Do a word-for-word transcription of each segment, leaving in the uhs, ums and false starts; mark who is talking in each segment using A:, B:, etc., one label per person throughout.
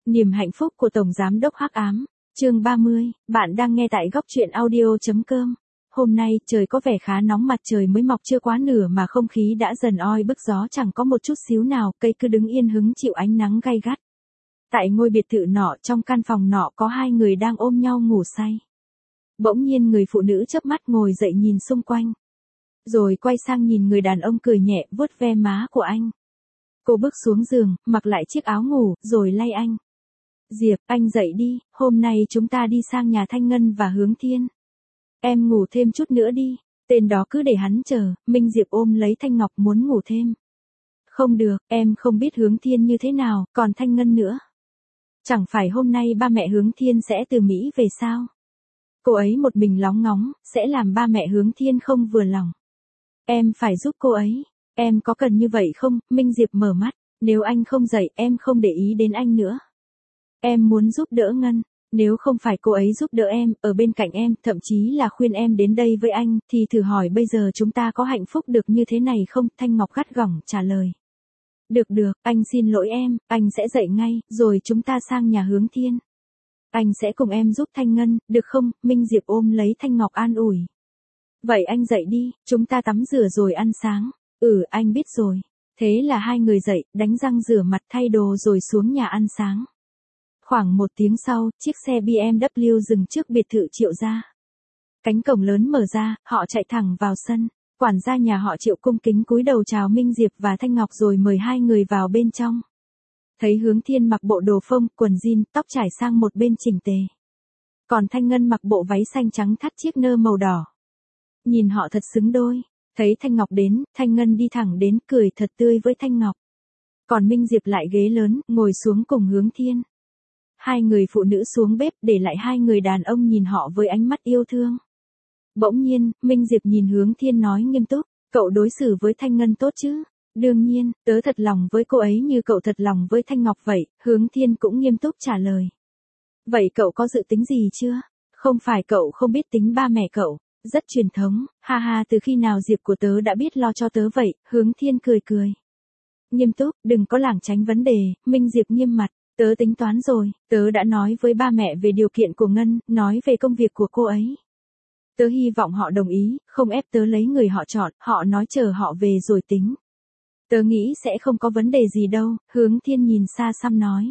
A: Niềm hạnh phúc của Tổng Giám đốc Hắc Ám, chương ba mươi, bạn đang nghe tại góc truyện audio.com. Hôm nay, trời có vẻ khá nóng, mặt trời mới mọc chưa quá nửa mà không khí đã dần oi bức, gió chẳng có một chút xíu nào, cây cứ đứng yên hứng chịu ánh nắng gay gắt. Tại ngôi biệt thự nọ, trong căn phòng nọ có hai người đang ôm nhau ngủ say. Bỗng nhiên người phụ nữ chớp mắt ngồi dậy nhìn xung quanh. Rồi quay sang nhìn người đàn ông cười nhẹ vuốt ve má của anh. Cô bước xuống giường, mặc lại chiếc áo ngủ, rồi lay anh. Diệp, anh dậy đi, hôm nay chúng ta đi sang nhà Thanh Ngân và Hướng Thiên. Em ngủ thêm chút nữa đi, tên đó cứ để hắn chờ. Minh Diệp ôm lấy Thanh Ngọc muốn ngủ thêm. Không được, em không biết Hướng Thiên như thế nào, còn Thanh Ngân nữa. Chẳng phải hôm nay ba mẹ Hướng Thiên sẽ từ Mỹ về sao? Cô ấy một mình lóng ngóng, sẽ làm ba mẹ Hướng Thiên không vừa lòng. Em phải giúp cô ấy, em có cần như vậy không? Minh Diệp mở mắt, nếu anh không dậy em không để ý đến anh nữa. Em muốn giúp đỡ Ngân, nếu không phải cô ấy giúp đỡ em, ở bên cạnh em, thậm chí là khuyên em đến đây với anh, thì thử hỏi bây giờ chúng ta có hạnh phúc được như thế này không? Thanh Ngọc gắt gỏng trả lời. Được được, anh xin lỗi em, anh sẽ dậy ngay, rồi chúng ta sang nhà Hướng Thiên. Anh sẽ cùng em giúp Thanh Ngân, được không? Minh Diệp ôm lấy Thanh Ngọc an ủi. Vậy anh dậy đi, chúng ta tắm rửa rồi ăn sáng. Ừ, anh biết rồi. Thế là hai người dậy, đánh răng rửa mặt thay đồ rồi xuống nhà ăn sáng. Khoảng một tiếng sau, chiếc xe bê em vê dừng trước biệt thự Triệu gia. Cánh cổng lớn mở ra, họ chạy thẳng vào sân. Quản gia nhà họ Triệu cung kính cúi đầu chào Minh Diệp và Thanh Ngọc rồi mời hai người vào bên trong. Thấy Hướng Thiên mặc bộ đồ phông, quần jean, tóc trải sang một bên chỉnh tề. Còn Thanh Ngân mặc bộ váy xanh trắng thắt chiếc nơ màu đỏ. Nhìn họ thật xứng đôi. Thấy Thanh Ngọc đến, Thanh Ngân đi thẳng đến cười thật tươi với Thanh Ngọc. Còn Minh Diệp lại ghế lớn, ngồi xuống cùng Hướng Thiên. Hai người phụ nữ xuống bếp để lại hai người đàn ông nhìn họ với ánh mắt yêu thương. Bỗng nhiên, Minh Diệp nhìn Hướng Thiên nói nghiêm túc, cậu đối xử với Thanh Ngân tốt chứ? Đương nhiên, tớ thật lòng với cô ấy như cậu thật lòng với Thanh Ngọc vậy. Hướng Thiên cũng nghiêm túc trả lời. Vậy cậu có dự tính gì chưa? Không phải cậu không biết tính ba mẹ cậu, rất truyền thống, ha ha, từ khi nào Diệp của tớ đã biết lo cho tớ vậy? Hướng Thiên cười cười. Nghiêm túc, đừng có lảng tránh vấn đề. Minh Diệp nghiêm mặt. Tớ tính toán rồi, tớ đã nói với ba mẹ về điều kiện của Ngân, nói về công việc của cô ấy. Tớ hy vọng họ đồng ý, không ép tớ lấy người họ chọn, họ nói chờ họ về rồi tính. Tớ nghĩ sẽ không có vấn đề gì đâu, Hướng Thiên nhìn xa xăm nói.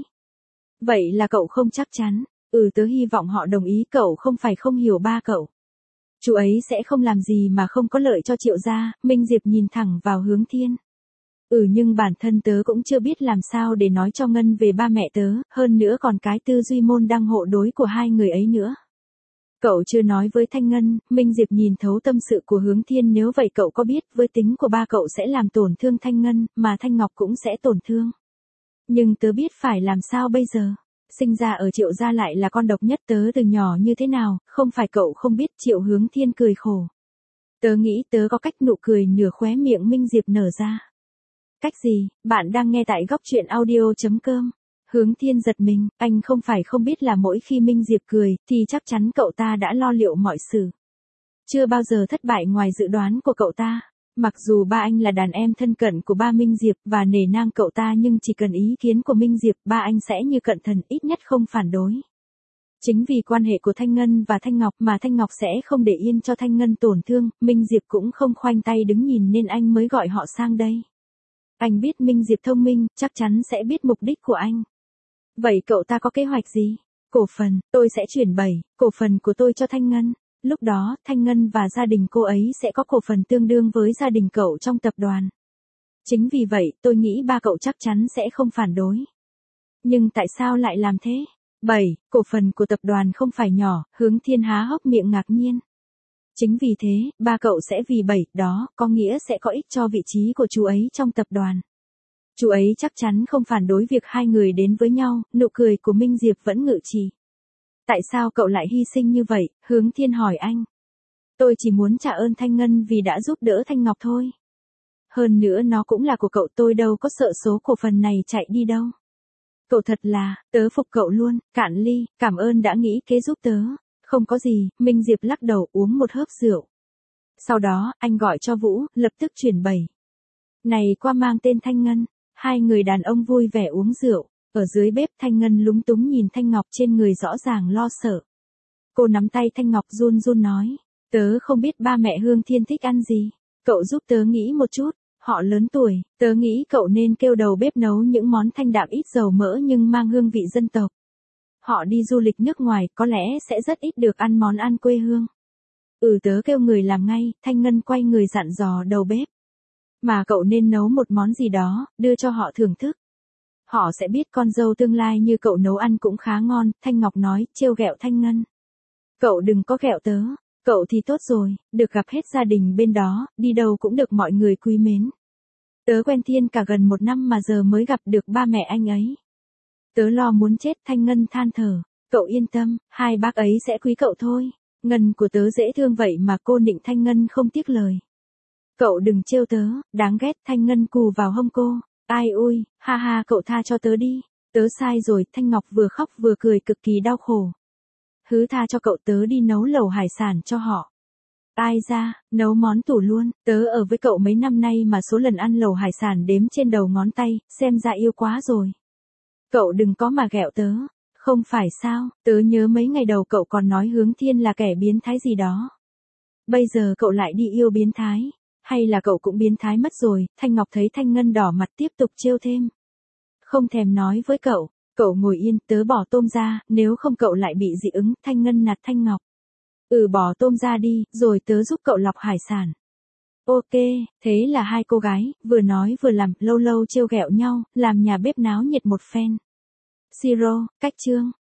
A: Vậy là cậu không chắc chắn, ừ tớ hy vọng họ đồng ý, cậu không phải không hiểu ba cậu. Chú ấy sẽ không làm gì mà không có lợi cho Triệu gia. Minh Diệp nhìn thẳng vào Hướng Thiên. Ừ nhưng bản thân tớ cũng chưa biết làm sao để nói cho Ngân về ba mẹ tớ, hơn nữa còn cái tư duy môn đăng hộ đối của hai người ấy nữa. Cậu chưa nói với Thanh Ngân. Minh Diệp nhìn thấu tâm sự của Hướng Thiên, nếu vậy cậu có biết với tính của ba cậu sẽ làm tổn thương Thanh Ngân, mà Thanh Ngọc cũng sẽ tổn thương. Nhưng tớ biết phải làm sao bây giờ. Sinh ra ở Triệu gia lại là con độc nhất, tớ từ nhỏ như thế nào, không phải cậu không biết. Triệu Hướng Thiên cười khổ. Tớ nghĩ tớ có cách, nụ cười nửa khóe miệng Minh Diệp nở ra. Cách gì? Bạn đang nghe tại góc truyện audio.com. Hướng Thiên giật mình, anh không phải không biết là mỗi khi Minh Diệp cười, thì chắc chắn cậu ta đã lo liệu mọi sự. Chưa bao giờ thất bại ngoài dự đoán của cậu ta. Mặc dù ba anh là đàn em thân cận của ba Minh Diệp và nể nang cậu ta, nhưng chỉ cần ý kiến của Minh Diệp, ba anh sẽ như cận thần, ít nhất không phản đối. Chính vì quan hệ của Thanh Ngân và Thanh Ngọc mà Thanh Ngọc sẽ không để yên cho Thanh Ngân tổn thương, Minh Diệp cũng không khoanh tay đứng nhìn nên anh mới gọi họ sang đây. Anh biết Minh Diệp thông minh, chắc chắn sẽ biết mục đích của anh. Vậy cậu ta có kế hoạch gì? Cổ phần, tôi sẽ chuyển bảy cổ phần của tôi cho Thanh Ngân. Lúc đó, Thanh Ngân và gia đình cô ấy sẽ có cổ phần tương đương với gia đình cậu trong tập đoàn. Chính vì vậy, tôi nghĩ ba cậu chắc chắn sẽ không phản đối. Nhưng tại sao lại làm thế? bảy cổ phần của tập đoàn không phải nhỏ. Hướng Thiên há hốc miệng ngạc nhiên. Chính vì thế, ba cậu sẽ vì bảy đó, có nghĩa sẽ có ích cho vị trí của chú ấy trong tập đoàn. Chú ấy chắc chắn không phản đối việc hai người đến với nhau. Nụ cười của Minh Diệp vẫn ngự trì. Tại sao cậu lại hy sinh như vậy? Hướng Thiên hỏi anh. Tôi chỉ muốn trả ơn Thanh Ngân vì đã giúp đỡ Thanh Ngọc thôi. Hơn nữa nó cũng là của cậu, tôi đâu có sợ số cổ phần này chạy đi đâu. Cậu thật là, tớ phục cậu luôn. Cạn ly, cảm ơn đã nghĩ kế giúp tớ. Không có gì. Minh Diệp lắc đầu uống một hớp rượu. Sau đó, anh gọi cho Vũ, lập tức chuyển bảy này qua mang tên Thanh Ngân. Hai người đàn ông vui vẻ uống rượu. Ở dưới bếp Thanh Ngân lúng túng nhìn Thanh Ngọc trên người rõ ràng lo sợ. Cô nắm tay Thanh Ngọc run run nói, tớ không biết ba mẹ Hương Thiên thích ăn gì, cậu giúp tớ nghĩ một chút, họ lớn tuổi, tớ nghĩ cậu nên kêu đầu bếp nấu những món thanh đạm ít dầu mỡ nhưng mang hương vị dân tộc. Họ đi du lịch nước ngoài có lẽ sẽ rất ít được ăn món ăn quê hương. Ừ tớ kêu người làm ngay, Thanh Ngân quay người dặn dò đầu bếp. Mà cậu nên nấu một món gì đó, đưa cho họ thưởng thức. Họ sẽ biết con dâu tương lai như cậu nấu ăn cũng khá ngon, Thanh Ngọc nói, trêu ghẹo Thanh Ngân. Cậu đừng có ghẹo tớ, cậu thì tốt rồi, được gặp hết gia đình bên đó, đi đâu cũng được mọi người quý mến. Tớ quen Thiên cả gần một năm mà giờ mới gặp được ba mẹ anh ấy. Tớ lo muốn chết, Thanh Ngân than thở, cậu yên tâm, hai bác ấy sẽ quý cậu thôi. Ngân của tớ dễ thương vậy mà cô nịnh Thanh Ngân không tiếc lời. Cậu đừng trêu tớ, đáng ghét, Thanh Ngân cù vào hông cô. Ai ui, ha ha cậu tha cho tớ đi, tớ sai rồi, Thanh Ngọc vừa khóc vừa cười cực kỳ đau khổ. Hứ tha cho cậu, tớ đi nấu lẩu hải sản cho họ. Ai ra, nấu món tủ luôn, tớ ở với cậu mấy năm nay mà số lần ăn lẩu hải sản đếm trên đầu ngón tay, xem ra yêu quá rồi. Cậu đừng có mà ghẹo tớ, không phải sao, tớ nhớ mấy ngày đầu cậu còn nói Hướng Thiên là kẻ biến thái gì đó. Bây giờ cậu lại đi yêu biến thái, hay là cậu cũng biến thái mất rồi, Thanh Ngọc thấy Thanh Ngân đỏ mặt tiếp tục trêu thêm. Không thèm nói với cậu, cậu ngồi yên, tớ bỏ tôm ra, nếu không cậu lại bị dị ứng, Thanh Ngân nạt Thanh Ngọc. Ừ bỏ tôm ra đi, rồi tớ giúp cậu lọc hải sản. Ok, thế là hai cô gái, vừa nói vừa làm, lâu lâu trêu ghẹo nhau, làm nhà bếp náo nhiệt một phen. Siro, cách chương.